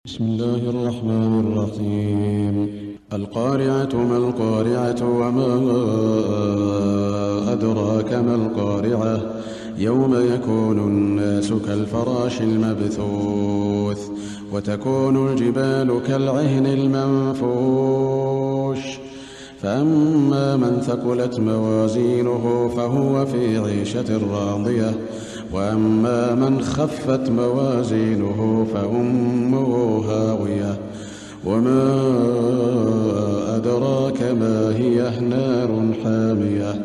بسم الله الرحمن الرحيم. القارعة ما القارعة وما أدراك ما القارعة يوم يكون الناس كالفراش المبثوث وتكون الجبال كالعهن المنفوش فأما من ثقلت موازينه فهو في عيشة راضية وأما من خفت موازينه فأمه هاوية وما أدراك ما هي نار حامية